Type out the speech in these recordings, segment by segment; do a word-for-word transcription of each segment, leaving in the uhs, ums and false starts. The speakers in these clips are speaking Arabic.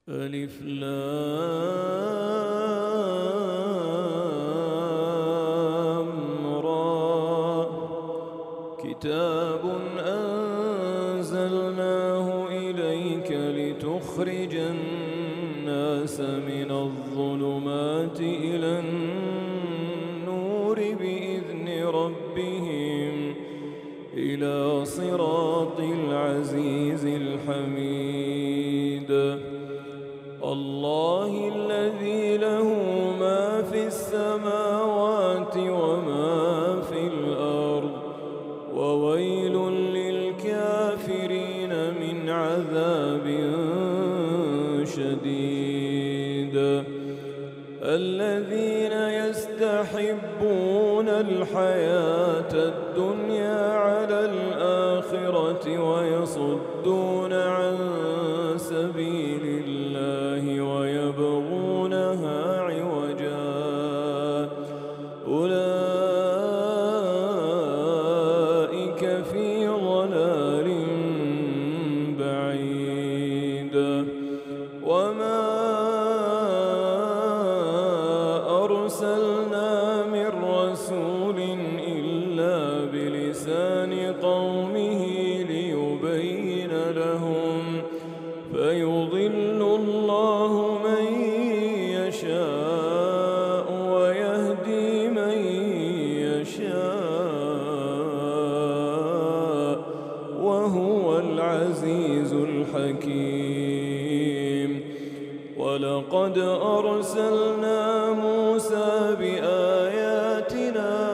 ألف لام را كتاب أنزلناه إليك لتخرج الناس من الظلمات إلى النور بإذن ربهم إلى صراط العزيز الحميد. الله الذي له ما في السماوات وما في الأرض وويل للكافرين من عذاب شديد. الذين يستحبون الحياة الدنيا على الآخرة ويصدون عن سبيل الله ويبغونها عوجا أولئك في ضلال بعيد. وما أرسلنا من رسول إلا بلسان قومه ليبين لهم فيضل الله من يشاء ويهدي من يشاء وهو العزيز الحكيم. ولقد أرسلنا موسى بآياتنا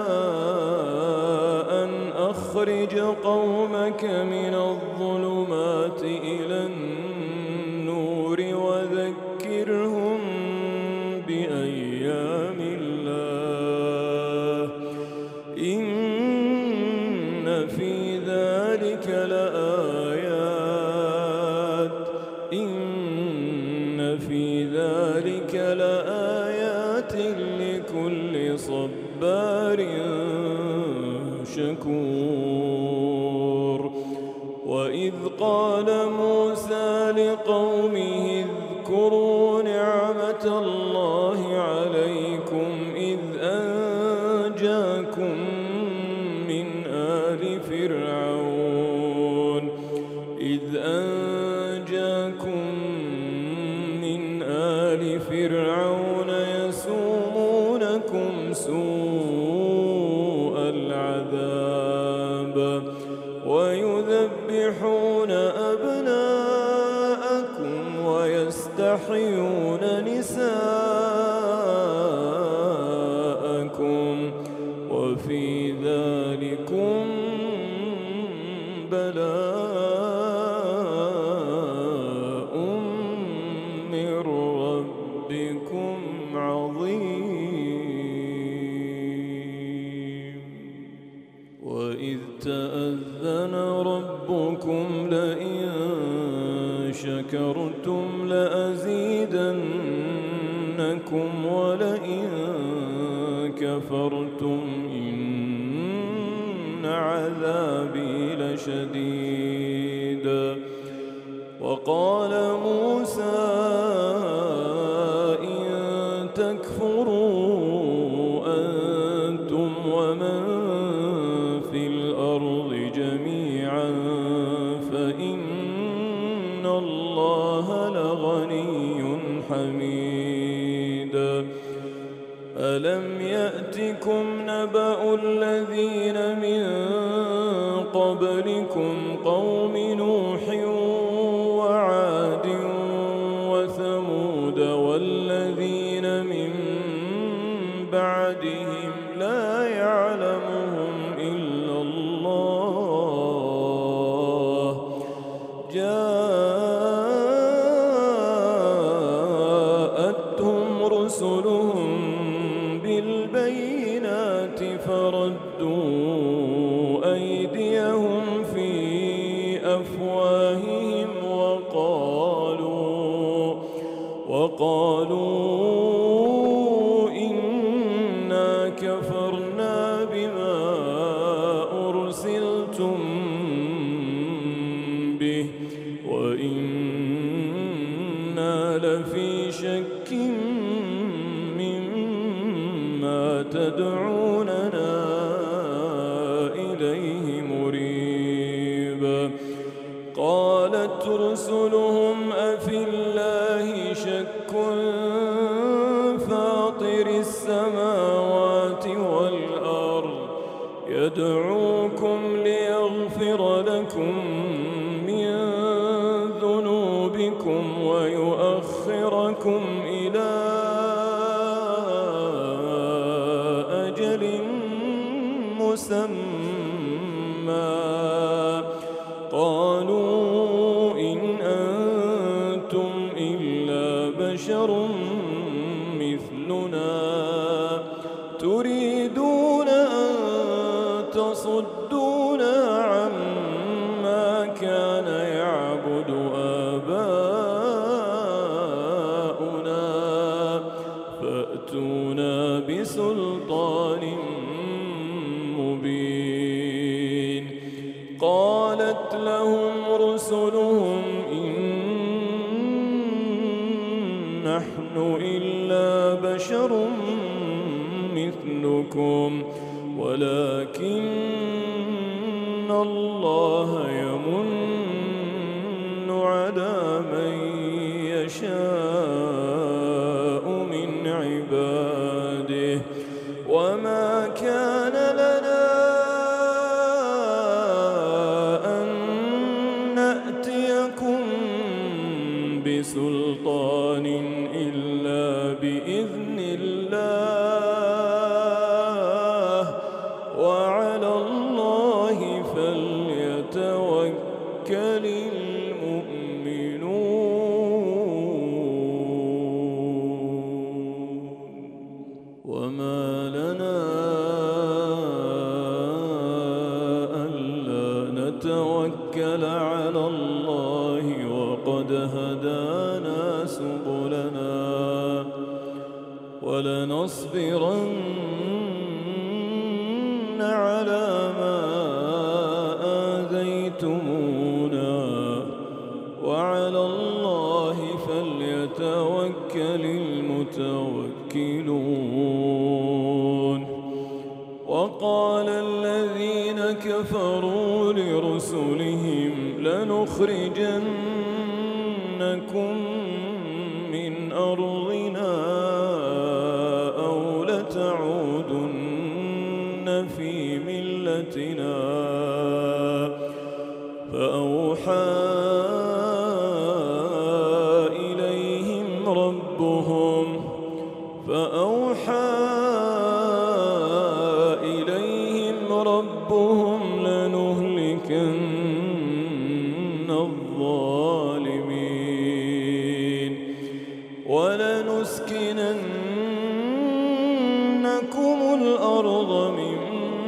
أن أخرج قومك من الظلمات إلى النور وذكرهم بأيام الله إن في ذلك لآيات إن في ذلك لآيات لكل صبار شكور. وإذ قال موسى لقومه اذكروا نعمة الله عليكم إذ أنجاكم من آل فرعون إذ أنجاكم من آل فرعون يسومونكم سوء العذاب ويذبحون أبناءكم ويستحيون نساءكم وفي ذلكم بلاء من ربكم عظيم. وإذ تأذن ربكم لئن شكرتم لأزيدنكم ولئن كفرتم إن عذابي لشديد. وقال موسى إن تكفروا أنتم ومن في الأرض جميعا فإن الله لغني حميد. ألم يأتكم نبأ الذين من قبلكم قوم نوح وعاد وثمود والذين من بعدهم لا يعلمهم إلا الله جاءتهم رسلهم بالبينات فردوا أيديهم في أفواههم وقالوا وقالوا إنا كفرنا بما أرسلتم به وإنا لفي شك مما تدعوننا إليه مريب. قالت رسلهم أفي الله شك فاطر السماوات والأرض يدعوكم ليغفر لكم من ذنوبكم ويؤخركم إلى أجل مسمى. قالوا إن أنتم إلا بشر مثلنا تريدون أن تصدونا عما كان يعبد آباؤنا فأتونا بسلطان مبين. قالت لهم رسلهم إن نحن إلا بشر مثلكم ولكن الله يمن على من يشاء من عباده وما كان لنا أن نأتيكم بسلطان إلا بإذن الله وعلى الله فليتوكل المؤمنون. وما لنا ألا نتوكل على الله وقد هدانا سبلنا ولنصبرن على ما آذيتمونا وعلى الله فليتوكل المتوكلون. وقال الذين كفروا لرسلهم لنخرجنكم من أرضنا أو لتعودن في ملتنا فأوحى إليهم ربهم فأوحى إليهم ربهم لنهلكن الظالمين ولنسكننكم الأرض من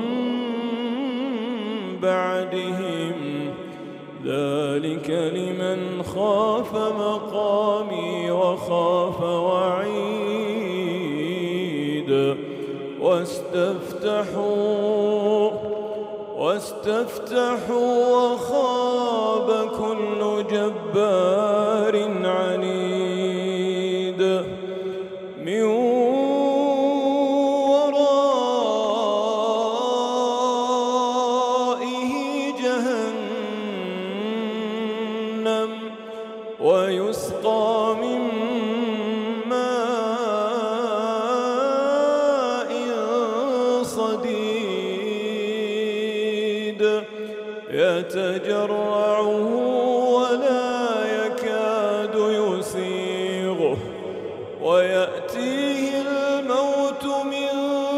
بعدهم ذلك لمن خاف مقامي وخاف وعيد. واستفتحوا واستفتحوا وخاب كل جبار عنيد من ورائه جهنم ويسقى من ماء صديد يتجرعه ولا يكاد يسيغه ويأتيه الموت من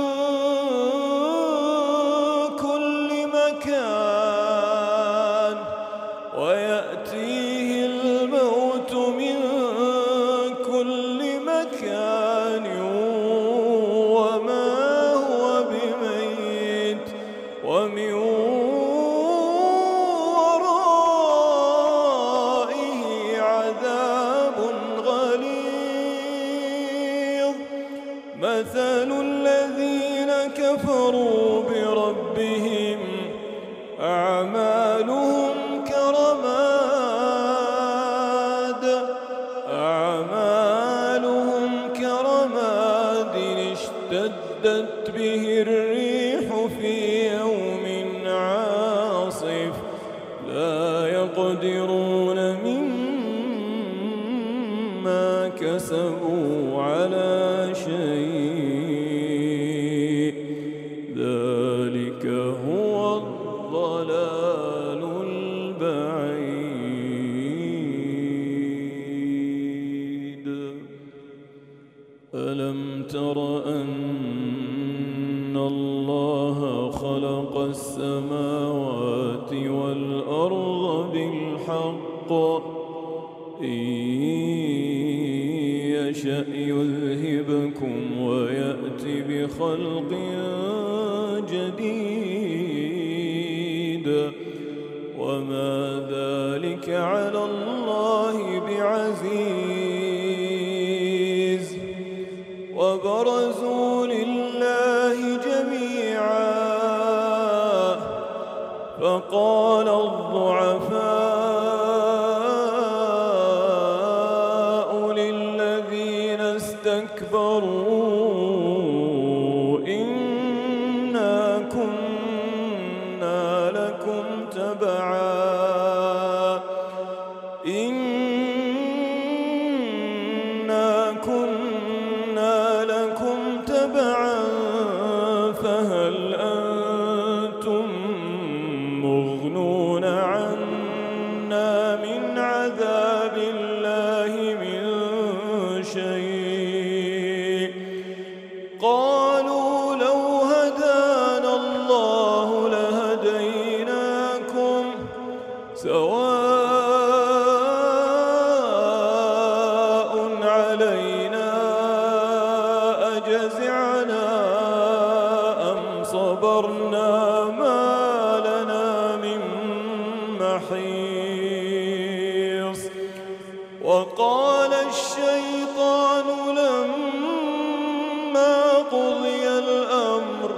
كل مكان ويأتيه الموت من كل مكان وما هو بميت ومن مثل الذين كفروا بربهم أعمالهم كرماد أعمالهم واشتدت به الريح في يوم عاصف لا يقدرون مما كسبوا على شيء ذلك هو الضلال البعيد. ألم تر أن الله خلق السماوات والأرض بالحق إن يشأ يذهبكم ويأت بخلق جديد وما ذلك على الله بعزيز. وبرزوا لله جميعا فقال الضعفاء للذين استكبروا إنا كنا لكم تبعا إنا كنا لكم تبعا فهل أنتم مغنون عنا من عذاب الله من شيء. قالوا لو هدانا الله لهديناكم سواء علينا أجزعنا أم صبرنا ما لنا من محيص. وقال الشيطان لما قضي الأمر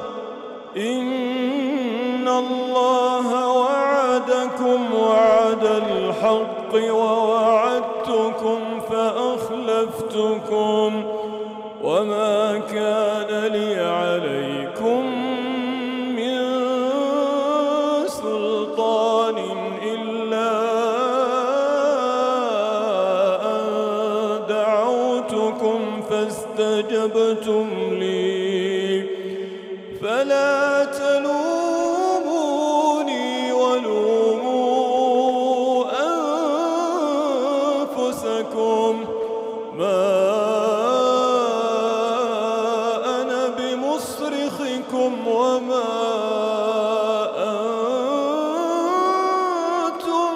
إن الله وعدكم وعد الحق ووعدتكم فأخلفتكم وما كان لي عليكم من سلطان إلا أن دعوتكم فاستجبتم لي فلا تلوموني ولوموا أنفسكم ما أنا بمصرخكم وما أنتم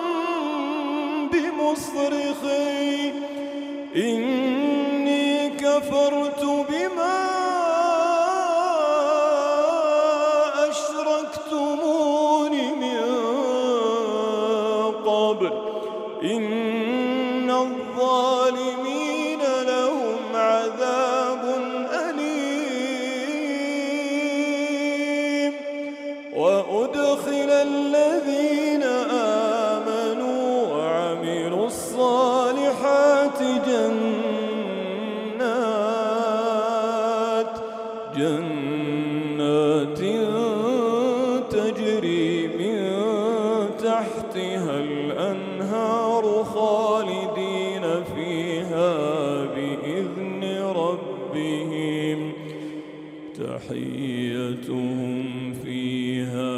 بمصرخي إني كفرت بما أشركتمون من قبل إن الظالمين لهم عذاب أليم. وأدخل الذين آمنوا وعملوا الصالحات جنات جنات تجري من تحتها الأنهار خالدين فيها بإذن ربهم تحيتهم فيها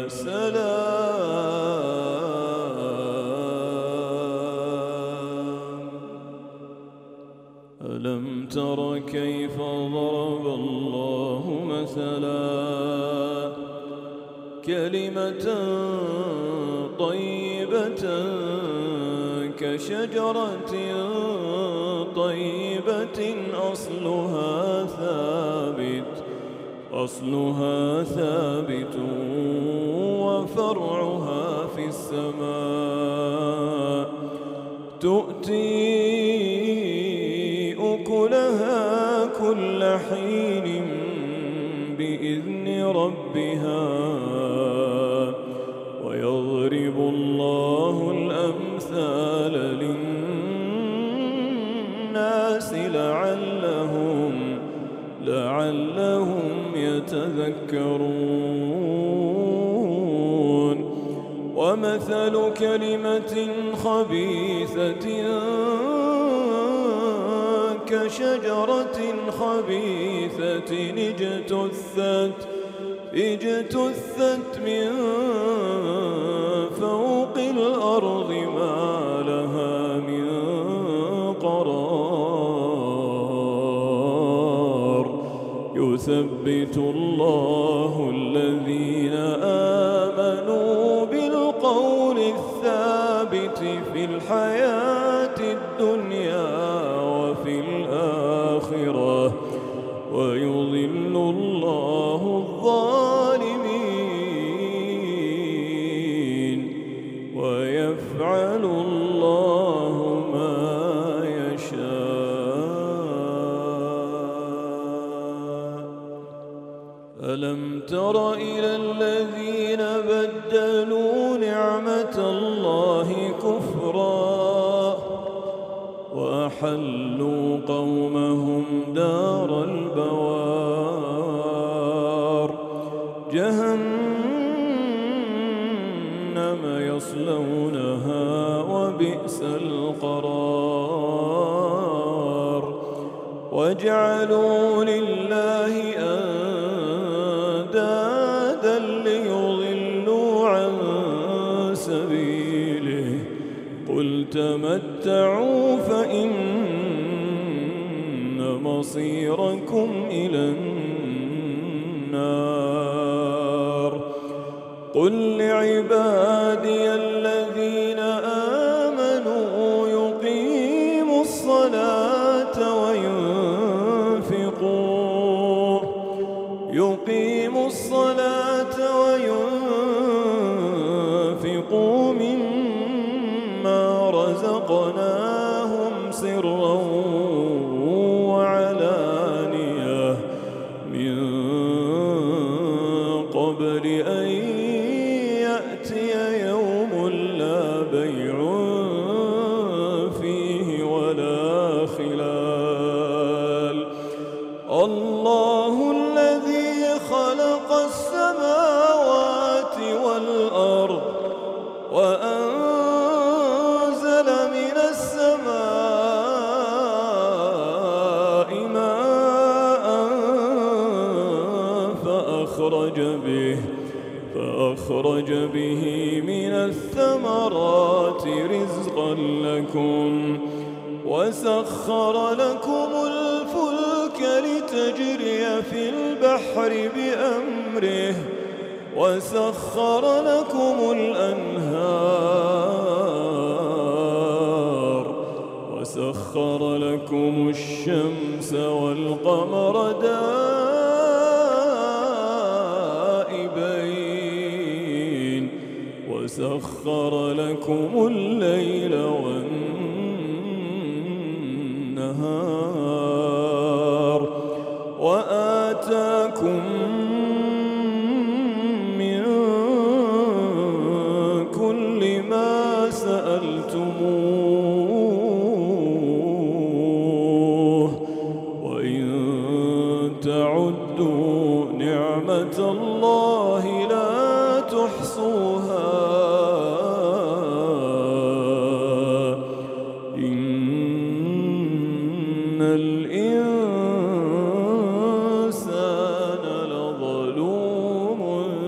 سلام. ألم تر كيف ضرب الله مثلا كلمة طيبة كشجرة طيبة أصلها ثابت أصلها ثابت وفرعها في السماء تؤتي أكلها كل حين بإذن ربها ويضرب الله الأمثال للناس لعلهم لعلهم يتذكرون. ومثل كلمة خبيثة كشجرة خبيثة اجتثت اجتثت من فوق الأرض ما لها من قرار. يثبت الله الذين آمنوا بالقول الثابت في الحياة الدنيا وفي الآخرة ويضل الله الظالمين ويفعل الله ما يشاء. ألم تر إلى الذين بدلوا نعمة الله كفرا وأحلوا قومهم دار البوار جهنم يصلونها وبئس القرار. وجعلوا لله أندادا ليضلوا عن سبيله قل تمتعوا فإن مصيركم إلى النار. قل لعبادي الذين آمنوا يقيموا الصلاة وينفقوا يقيموا الصلاة وينفقوا مما رزقناهم سرا وعلانية من قبل أن يأتي يوم لا بيع فيه ولا خلال. الله الذي خلق السماوات والأرض وأنزل من السماء ماء فأخرج به فأخرج به من الثمرات رزقا لكم وسخر لكم الفلك لتجري في البحر بأمره وسخر لكم الأنهار وسخر لكم الشمس والقمر دائبين وسخر لكم الليل والنهار وآتاكم من كل ما سألتموه وإن تعدوا نعمة الله لا تحصوها إن الإنسان لظلوم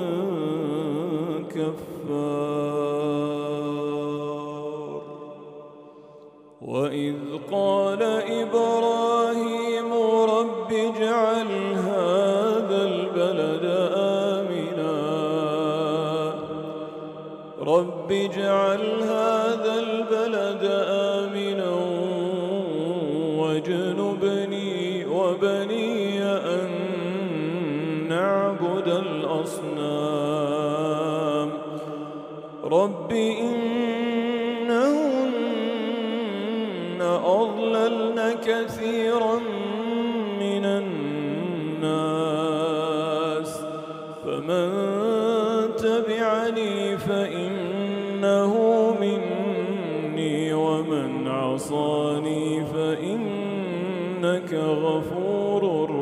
كفار. وإذ قال إبراهيم رب اجعل هذا البلد آمنا رب اجعل هذا البلد آمنا واجنبني وبني أن نعبد الأصنام رب إنهن أضللن كثيرا من الناس فمن تبعني فإنه مني ومن عصاني فإنك إنك غفور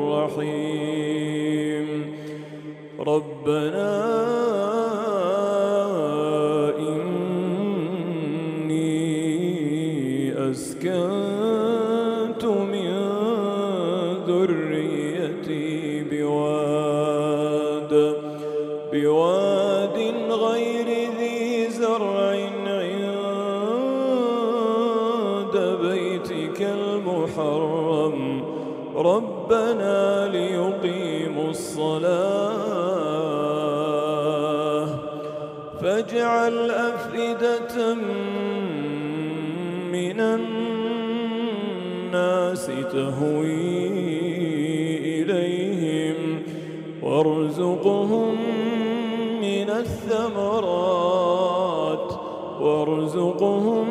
رحيم ربنا إني أسكنت من ذريتي بواد بواد غير ذي زرع عند بيتك المحرم ربنا ليقيموا الصلاة فاجعل أفئدة من الناس تهوي إليهم وارزقهم من الثمرات وارزقهم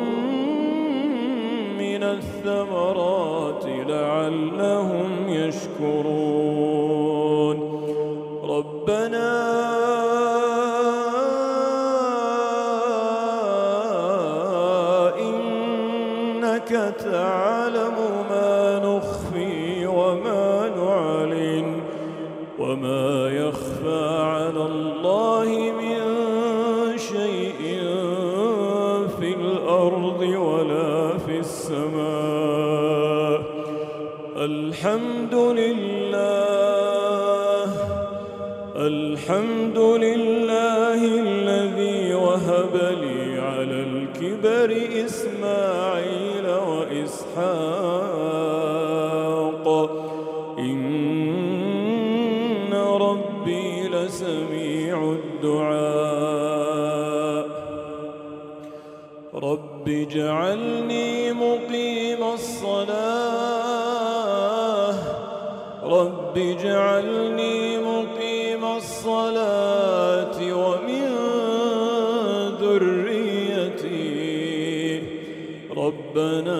من الثمرات لعلهم يشكرون ربنا إنك تعلم ما نخفي وما نعلن وما يخفى على الله من شيء في الأرض ولا في السماء الحمد لله الحمد لله الذي وهب لي على الكبر إسماعيل وإسحاق إن ربي لسميع الدعاء رب اجعلني مقيم الصلاة رب اجعلني مقيم الصلاة ومن ذريتي ربنا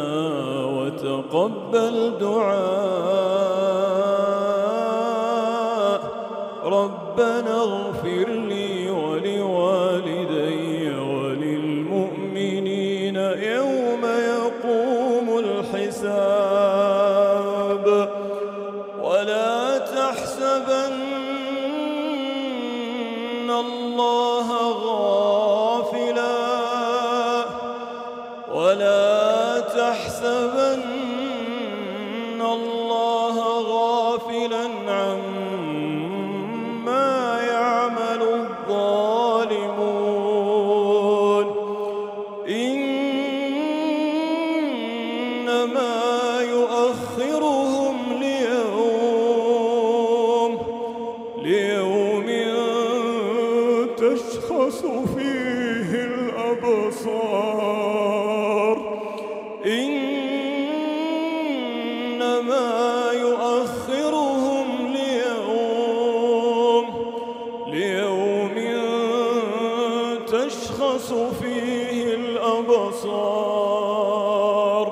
وتقبل دعاء ربنا اغفر لي ولوالدي وللمؤمنين يوم يقوم الحساب ولا تحسبن الله غافلا ولا تحسبن الله غافلا عما يعمل الظالمون إنما يؤخرهم ليوم ليوم تشخص فيه الأبصار إنما يؤخرهم ليوم ليوم تشخص فيه الأبصار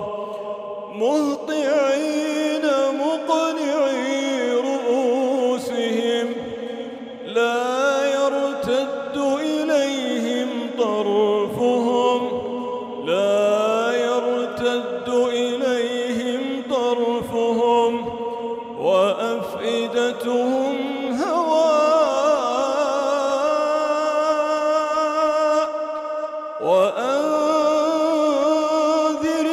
مهطعين مقنعي رؤوسهم لا يرتد إليهم طرفهم لا يرتد إليهم طرفهم وأفئدتهم هواء وأنذر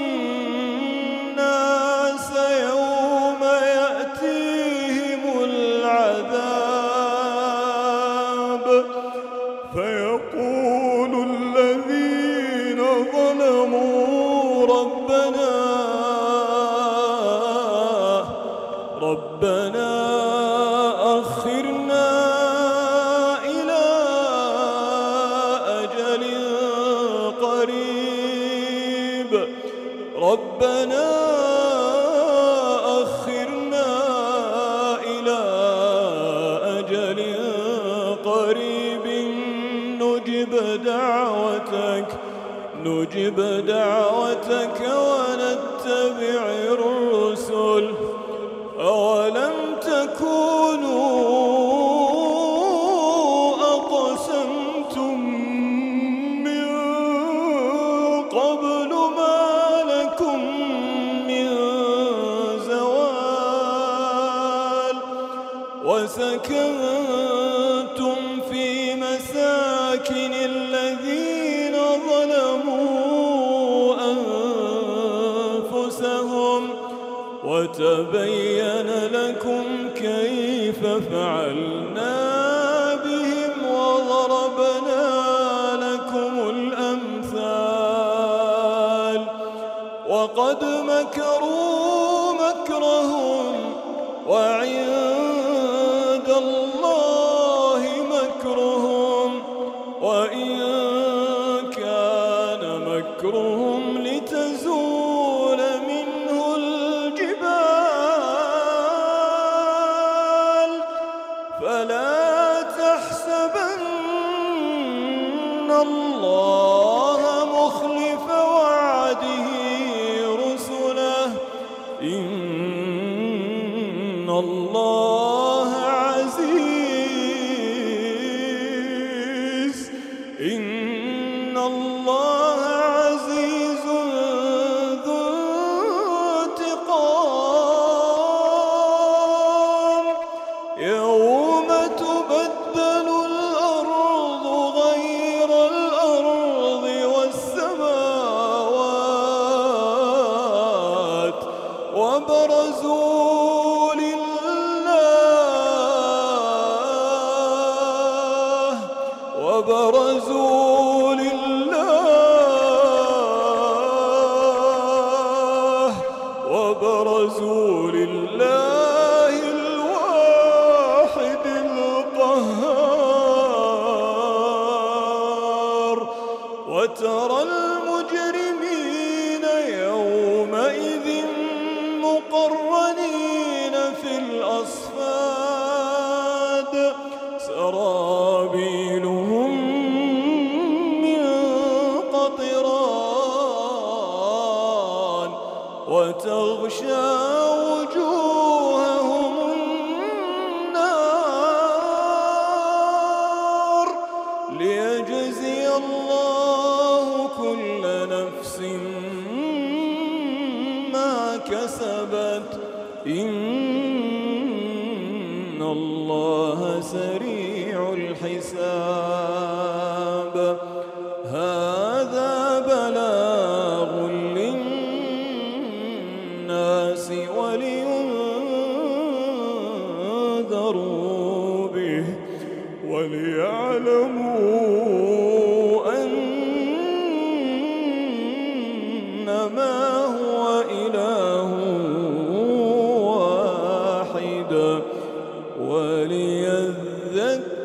الناس يوم يأتيهم العذاب فيقول الذين ظلموا ربنا ربنا أخرنا إلى أجل قريب ربنا أخرنا إلى أجل قريب نجب دعوتك نجب دعوتك ونتبع الرسل أولم تكونوا أقسمتم من قبل ما لكم من زوال وسكنتم في مساكن الذين ظلموا أنفسهم وتبين لكم كيف فعلنا بهم وضربنا لكم الأمثال وقد مكروا مكرهم وعند الله مكرهم وإن كان مكرهم لتزول منه الجبال فلا تحسبن الله مخلف وعده رسله إن الله عزيز إن الله عزيز ذو انتقام يوم تبدل الأرض غير الأرض والسماوات وبرزوا لله وبرزوا لله وبرزوا لله الواحد القهار وترى المجرمين يومئذ مقرنين في الأصفاد سرابيلهم من قطران وتغشى وجوههم النار ليجزي الله كل نفس ما كسبت إن الله سريع الحساب هذا بلاغ للناس ولينذروا به وليعلموا أنما هو إله واحد وليذكر